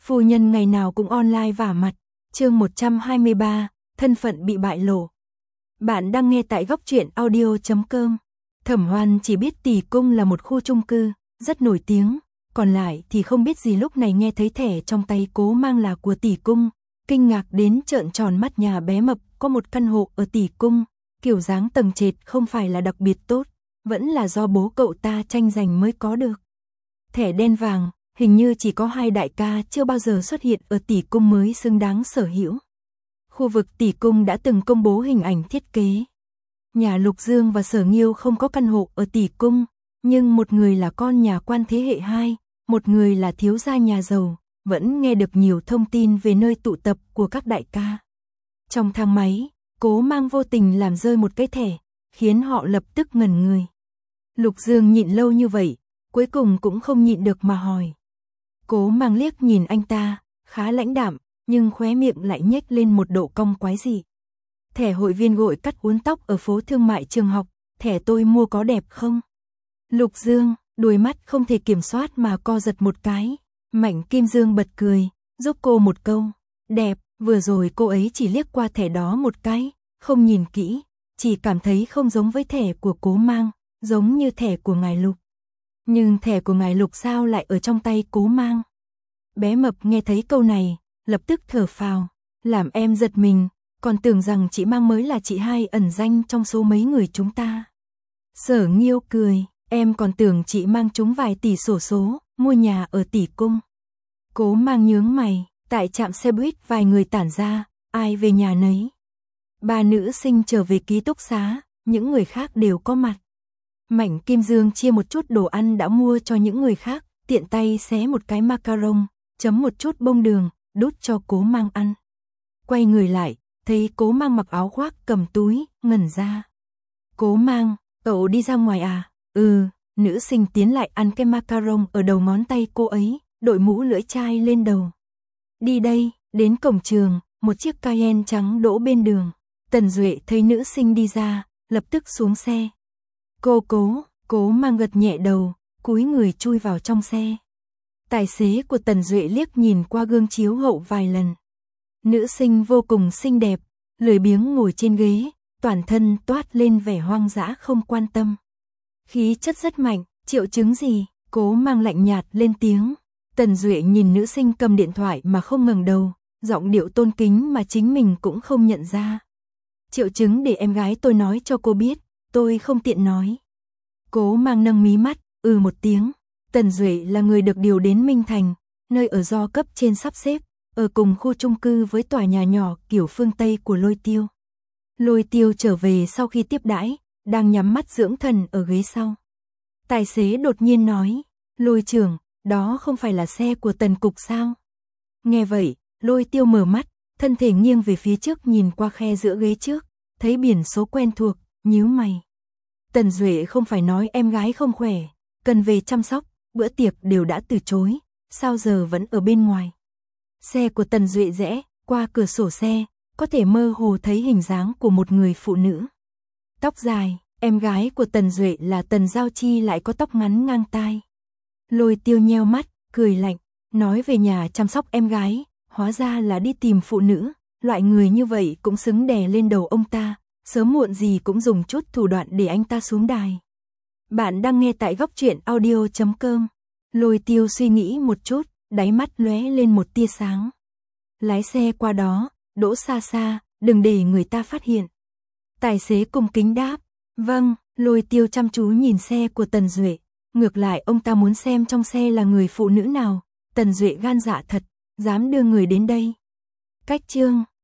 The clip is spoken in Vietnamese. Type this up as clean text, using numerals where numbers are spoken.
Phu nhân ngày nào cũng online vả mặt. Chương 123, thân phận bị bại lộ. Bạn đang nghe tại góc truyện audio.com. Thẩm Hoan chỉ biết Tỷ Cung là một khu chung cư, rất nổi tiếng, còn lại thì không biết gì. Lúc này nghe thấy thẻ trong tay Cố Mang là của Tỷ Cung, kinh ngạc đến trợn tròn mắt. Nhà bé mập có một căn hộ ở Tỷ Cung, kiểu dáng tầng trệt không phải là đặc biệt tốt, vẫn là do bố cậu ta tranh giành mới có được. Thẻ đen vàng, hình như chỉ có 2 đại ca chưa bao giờ xuất hiện ở Tỷ Cung mới xứng đáng sở hữu. Khu vực Tỷ Cung đã từng công bố hình ảnh thiết kế. Nhà Lục Dương và Sở Nghiêu không có căn hộ ở Tỷ Cung, nhưng một người là con nhà quan thế hệ 2, một người là thiếu gia nhà giàu, vẫn nghe được nhiều thông tin về nơi tụ tập của các đại ca. Trong thang máy, Cố Mang vô tình làm rơi một cái thẻ, khiến họ lập tức ngẩn người. Lục Dương nhịn lâu như vậy, cuối cùng cũng không nhịn được mà hỏi. Cố Mang liếc nhìn anh ta, khá lãnh đạm, nhưng khóe miệng lại nhếch lên một độ cong quái dị. Thẻ hội viên gội cắt uốn tóc ở phố thương mại Trường Học, thẻ tôi mua có đẹp không? Lục Dương, đuôi mắt không thể kiểm soát mà co giật một cái. Mạnh Kim Dương bật cười, giúp cô một câu. Đẹp, vừa rồi cô ấy chỉ liếc qua thẻ đó một cái, không nhìn kỹ, chỉ cảm thấy không giống với thẻ của Cố Mang, giống như thẻ của ngài Lục. Nhưng thẻ của ngài Lục sao lại ở trong tay Cố Mang? Bé mập nghe thấy câu này, lập tức thở phào, làm em giật mình, còn tưởng rằng chị Mang mới là chị hai ẩn danh trong số mấy người chúng ta. Sở Nghiêu cười, em còn tưởng chị Mang trúng vài tỷ xổ số, mua nhà ở Tỷ Cung. Cố Mang nhướng mày, tại trạm xe buýt vài người tản ra, ai về nhà nấy. 3 nữ sinh trở về ký túc xá, những người khác đều có mặt. Mạnh Kim Dương chia một chút đồ ăn đã mua cho những người khác, tiện tay xé một cái macaron, chấm một chút bông đường, đút cho Cố Mang ăn. Quay người lại, thấy Cố Mang mặc áo khoác cầm túi, ngẩn ra. Cố Mang, cậu đi ra ngoài à? Nữ sinh tiến lại ăn cái macaron ở đầu ngón tay cô ấy, đội mũ lưỡi chai lên đầu. Đi đây, đến cổng trường, một chiếc Cayenne trắng đỗ bên đường. Tần Duệ thấy nữ sinh đi ra, lập tức xuống xe. Cố Mang gật nhẹ đầu, cúi người chui vào trong xe. Tài xế của Tần Duệ liếc nhìn qua gương chiếu hậu vài lần. Nữ sinh vô cùng xinh đẹp, lười biếng ngồi trên ghế, toàn thân toát lên vẻ hoang dã không quan tâm. Khí chất rất mạnh, triệu chứng gì? Cố Mang lạnh nhạt lên tiếng. Tần Duệ nhìn nữ sinh cầm điện thoại mà không ngẩng đầu, giọng điệu tôn kính mà chính mình cũng không nhận ra. Triệu chứng để em gái tôi nói cho cô biết, tôi không tiện nói. Cố Mang nâng mí mắt, một tiếng. Tần Duệ là người được điều đến Minh Thành, nơi ở do cấp trên sắp xếp, ở cùng khu chung cư với tòa nhà nhỏ kiểu phương Tây của Lôi Tiêu. Lôi Tiêu trở về sau khi tiếp đãi, đang nhắm mắt dưỡng thần ở ghế sau. Tài xế đột nhiên nói, Lôi trưởng, đó không phải là xe của Tần cục sao? Nghe vậy, Lôi Tiêu mở mắt, thân thể nghiêng về phía trước nhìn qua khe giữa ghế trước, thấy biển số quen thuộc, nhíu mày. Tần Duệ không phải nói em gái không khỏe, cần về chăm sóc, bữa tiệc đều đã từ chối, sao giờ vẫn ở bên ngoài. Xe của Tần Duệ rẽ, qua cửa sổ xe, có thể mơ hồ thấy hình dáng của một người phụ nữ. Tóc dài, em gái của Tần Duệ là Tần Giao Chi lại có tóc ngắn ngang tai. Lôi Tiêu nheo mắt, cười lạnh, nói về nhà chăm sóc em gái, hóa ra là đi tìm phụ nữ, loại người như vậy cũng xứng đè lên đầu ông ta, sớm muộn gì cũng dùng chút thủ đoạn để anh ta xuống đài. Bạn đang nghe tại góc truyện audio.com. Lôi Tiêu suy nghĩ một chút, đáy mắt lóe lên một tia sáng. Lái xe qua đó, đỗ xa xa, đừng để người ta phát hiện. Tài xế cung kính đáp, vâng. Lôi Tiêu chăm chú nhìn xe của Tần Duệ, ngược lại ông ta muốn xem trong xe là người phụ nữ nào. Tần Duệ gan dạ thật, dám đưa người đến đây. Cách chương